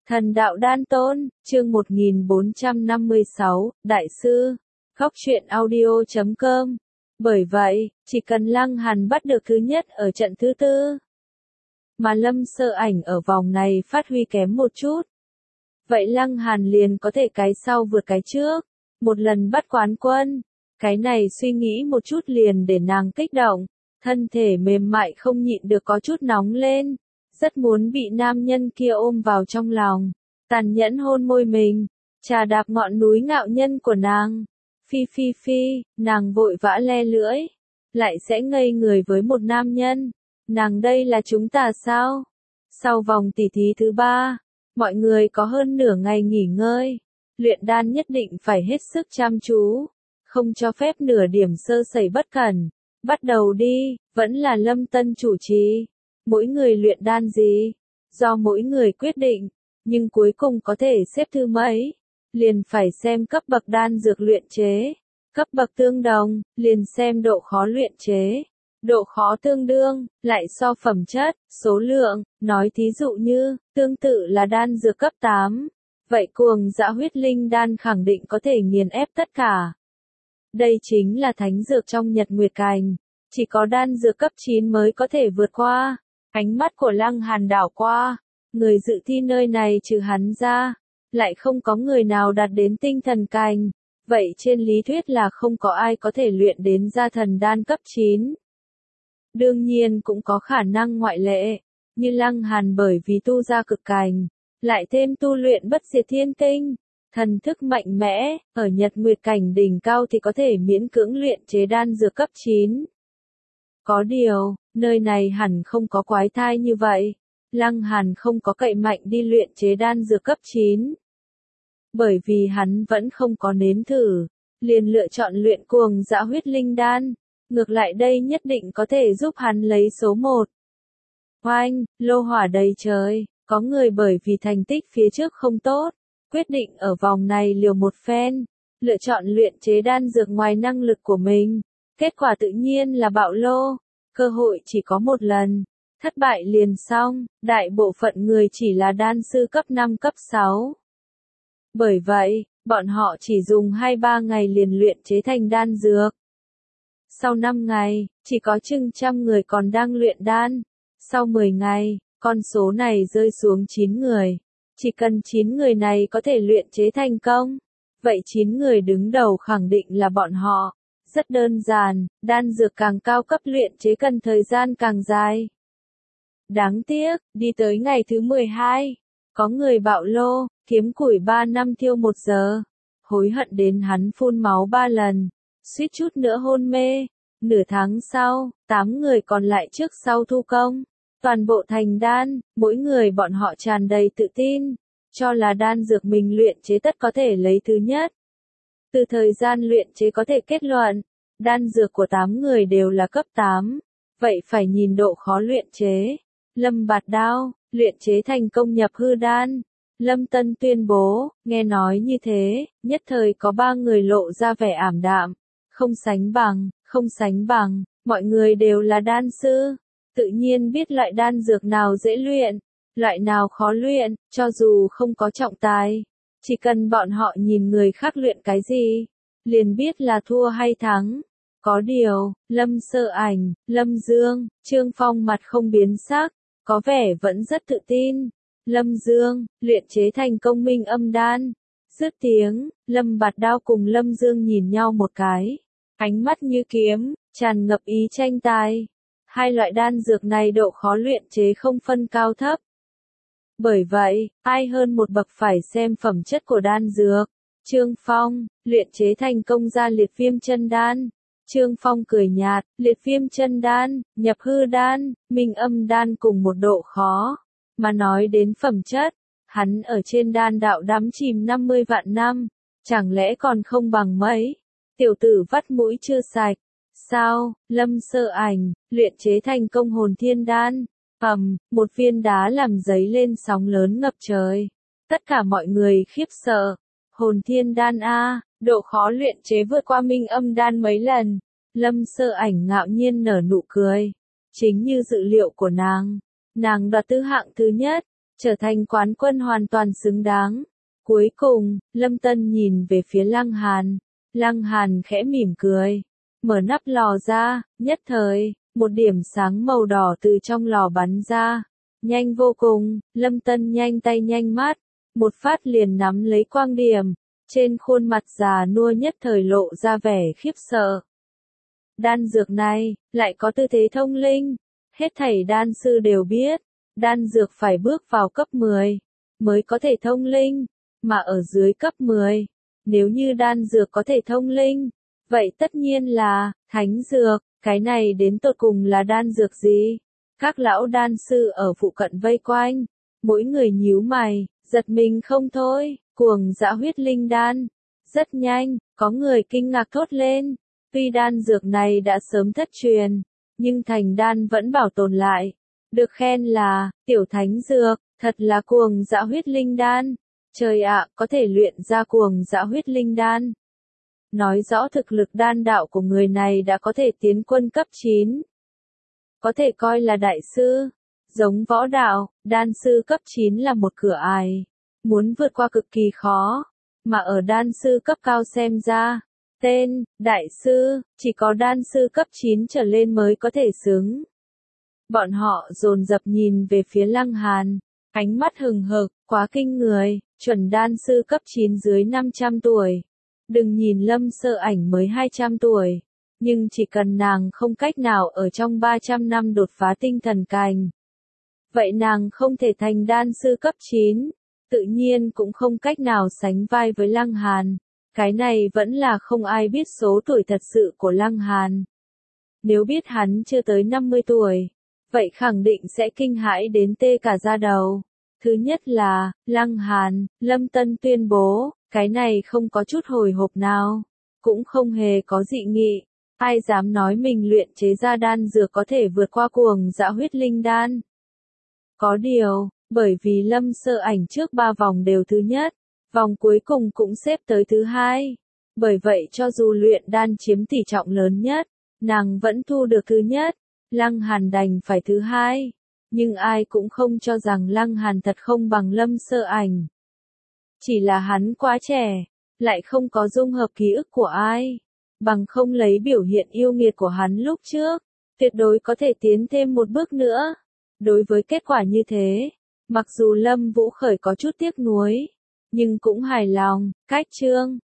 Thần đạo đan tôn, chương 1456, Đại sư, Góc truyện audio.com. Bởi vậy, chỉ cần Lăng Hàn bắt được thứ nhất ở trận thứ tư, mà Lâm Sơ Ảnh ở vòng này phát huy kém một chút, vậy Lăng Hàn liền có thể cái sau vượt cái trước, một lần bắt quán quân. Cái này suy nghĩ một chút liền để nàng kích động, thân thể mềm mại không nhịn được có chút nóng lên, rất muốn bị nam nhân kia ôm vào trong lòng, tàn nhẫn hôn môi mình, trà đạp ngọn núi ngạo nhân của nàng. Phi phi phi, nàng vội vã le lưỡi, lại sẽ ngây người với một nam nhân. Nàng đây là chúng ta sao? Sau vòng tỉ thí thứ 3, mọi người có hơn nửa ngày nghỉ ngơi, luyện đan nhất định phải hết sức chăm chú, không cho phép nửa điểm sơ sẩy bất cẩn. Bắt đầu đi, vẫn là Lâm Tân chủ trì. Mỗi người luyện đan gì, do mỗi người quyết định, nhưng cuối cùng có thể xếp thứ mấy, liền phải xem cấp bậc đan dược luyện chế. Cấp bậc tương đồng, liền xem độ khó luyện chế. Độ khó tương đương, lại so phẩm chất, số lượng, nói thí dụ như, tương tự là đan dược cấp 8. Vậy cuồng dã huyết linh đan khẳng định có thể nghiền ép tất cả. Đây chính là thánh dược trong Nhật Nguyệt Cành, chỉ có đan dược cấp 9 mới có thể vượt qua. Ánh mắt của Lăng Hàn đảo qua, người dự thi nơi này trừ hắn ra, lại không có người nào đạt đến tinh thần cành, vậy trên lý thuyết là không có ai có thể luyện đến ra thần đan cấp 9. Đương nhiên cũng có khả năng ngoại lệ, như Lăng Hàn bởi vì tu ra cực cành, lại thêm tu luyện bất diệt thiên tinh, thần thức mạnh mẽ, ở Nhật Nguyệt Cảnh đỉnh cao thì có thể miễn cưỡng luyện chế đan dược cấp 9. Có điều, nơi này hẳn không có quái thai như vậy. Lăng Hàn không có cậy mạnh đi luyện chế đan dược cấp 9. Bởi vì hắn vẫn không có nếm thử, liền lựa chọn luyện cuồng dã huyết linh đan. Ngược lại đây nhất định có thể giúp hắn lấy số 1. Oanh, lô hỏa đầy trời, có người bởi vì thành tích phía trước không tốt, quyết định ở vòng này liều một phen, lựa chọn luyện chế đan dược ngoài năng lực của mình. Kết quả tự nhiên là bạo lô, cơ hội chỉ có một lần, thất bại liền xong, đại bộ phận người chỉ là đan sư cấp 5 cấp 6. Bởi vậy, bọn họ chỉ dùng 2-3 ngày liền luyện chế thành đan dược. Sau 5 ngày, chỉ có chừng trăm người còn đang luyện đan. Sau 10 ngày, con số này rơi xuống 9 người. Chỉ cần 9 người này có thể luyện chế thành công, vậy 9 người đứng đầu khẳng định là bọn họ. Rất đơn giản, đan dược càng cao cấp luyện chế cần thời gian càng dài. Đáng tiếc, đi tới ngày thứ 12, có người bạo lô, kiếm củi 3 năm thiêu 1 giờ. Hối hận đến hắn phun máu 3 lần, suýt chút nữa hôn mê. Nửa tháng sau, 8 người còn lại trước sau thu công, toàn bộ thành đan, mỗi người bọn họ tràn đầy tự tin, cho là đan dược mình luyện chế tất có thể lấy thứ nhất. Từ thời gian luyện chế có thể kết luận, đan dược của 8 người đều là cấp 8, vậy phải nhìn độ khó luyện chế. Lâm Bạt Đao, luyện chế thành công nhập hư đan. Lâm Tân tuyên bố, nghe nói như thế, nhất thời có 3 người lộ ra vẻ ảm đạm, không sánh bằng, mọi người đều là đan sư, tự nhiên biết loại đan dược nào dễ luyện, loại nào khó luyện, cho dù không có trọng tài. Chỉ cần bọn họ nhìn người khác luyện cái gì, liền biết là thua hay thắng. Có điều, Lâm Sơ Ảnh, Lâm Dương, Trương Phong mặt không biến sắc, có vẻ vẫn rất tự tin. Lâm Dương, luyện chế thành công minh âm đan. Dứt tiếng, Lâm Bạt Đao cùng Lâm Dương nhìn nhau một cái. Ánh mắt như kiếm, tràn ngập ý tranh tài. Hai loại đan dược này độ khó luyện chế không phân cao thấp. Bởi vậy, ai hơn một bậc phải xem phẩm chất của đan dược. Trương Phong, luyện chế thành công ra liệt viêm chân đan. Trương Phong cười nhạt, liệt viêm chân đan, nhập hư đan, minh âm đan cùng một độ khó. Mà nói đến phẩm chất, hắn ở trên đan đạo đắm chìm 50 vạn năm, chẳng lẽ còn không bằng mấy. Tiểu tử vắt mũi chưa sạch. Sao, Lâm Sơ Ảnh, luyện chế thành công hồn thiên đan. Một viên đá làm giấy lên sóng lớn ngập trời. Tất cả mọi người khiếp sợ. Hồn thiên đan a, độ khó luyện chế vượt qua minh âm đan mấy lần. Lâm Sơ Ảnh ngạo nhiên nở nụ cười. Chính như dự liệu của nàng đoạt tứ hạng thứ nhất. trở thành quán quân hoàn toàn xứng đáng. Cuối cùng, Lâm Tân nhìn về phía Lăng Hàn. Lăng Hàn khẽ mỉm cười, mở nắp lò ra, nhất thời, một điểm sáng màu đỏ từ trong lò bắn ra. Nhanh vô cùng, Lâm Tân nhanh tay nhanh mắt, một phát liền nắm lấy quang điểm, trên khuôn mặt già nua nhất thời lộ ra vẻ khiếp sợ. Đan dược này, lại có tư thế thông linh, hết thảy đan sư đều biết, đan dược phải bước vào cấp 10, mới có thể thông linh, mà ở dưới cấp 10, nếu như đan dược có thể thông linh, vậy tất nhiên là, thánh dược, cái này đến tột cùng là đan dược gì? Các lão đan sư ở phụ cận vây quanh, mỗi người nhíu mày, giật mình không thôi, cuồng dã huyết linh đan. Rất nhanh, có người kinh ngạc thốt lên, tuy đan dược này đã sớm thất truyền, nhưng thành đan vẫn bảo tồn lại. Được khen là, tiểu thánh dược, thật là cuồng dã huyết linh đan. Trời ạ, có thể luyện ra cuồng dã huyết linh đan. Nói rõ thực lực đan đạo của người này đã có thể tiến quân cấp 9. Có thể coi là đại sư. Giống võ đạo, đan sư cấp 9 là một cửa ải. Muốn vượt qua cực kỳ khó. Mà ở đan sư cấp cao xem ra, tên, đại sư, chỉ có đan sư cấp 9 trở lên mới có thể xứng. Bọn họ dồn dập nhìn về phía Lăng Hàn, ánh mắt hừng hực, quá kinh người, chuẩn đan sư cấp 9 dưới 500 tuổi. Đừng nhìn Lâm Sơ Ảnh mới 200 tuổi, nhưng chỉ cần nàng không cách nào ở trong 300 năm đột phá tinh thần cảnh. Vậy nàng không thể thành đan sư cấp 9, tự nhiên cũng không cách nào sánh vai với Lăng Hàn. Cái này vẫn là không ai biết số tuổi thật sự của Lăng Hàn. Nếu biết hắn chưa tới 50 tuổi, vậy khẳng định sẽ kinh hãi đến tê cả da đầu. Thứ nhất là, Lăng Hàn, Lâm Tân tuyên bố, cái này không có chút hồi hộp nào, cũng không hề có dị nghị. Ai dám nói mình luyện chế ra đan dược có thể vượt qua cuồng dã huyết linh đan? Có điều, bởi vì Lâm Sơ Ảnh trước 3 vòng đều thứ nhất, vòng cuối cùng cũng xếp tới thứ 2. Bởi vậy cho dù luyện đan chiếm tỷ trọng lớn nhất, nàng vẫn thu được thứ nhất. Lăng Hàn đành phải thứ 2. Nhưng ai cũng không cho rằng Lăng Hàn thật không bằng Lâm Sơ Ảnh. Chỉ là hắn quá trẻ, lại không có dung hợp ký ức của ai. Bằng không lấy biểu hiện yêu nghiệt của hắn lúc trước, tuyệt đối có thể tiến thêm một bước nữa. Đối với kết quả như thế, mặc dù Lâm Vũ Khởi có chút tiếc nuối, nhưng cũng hài lòng. Cách chương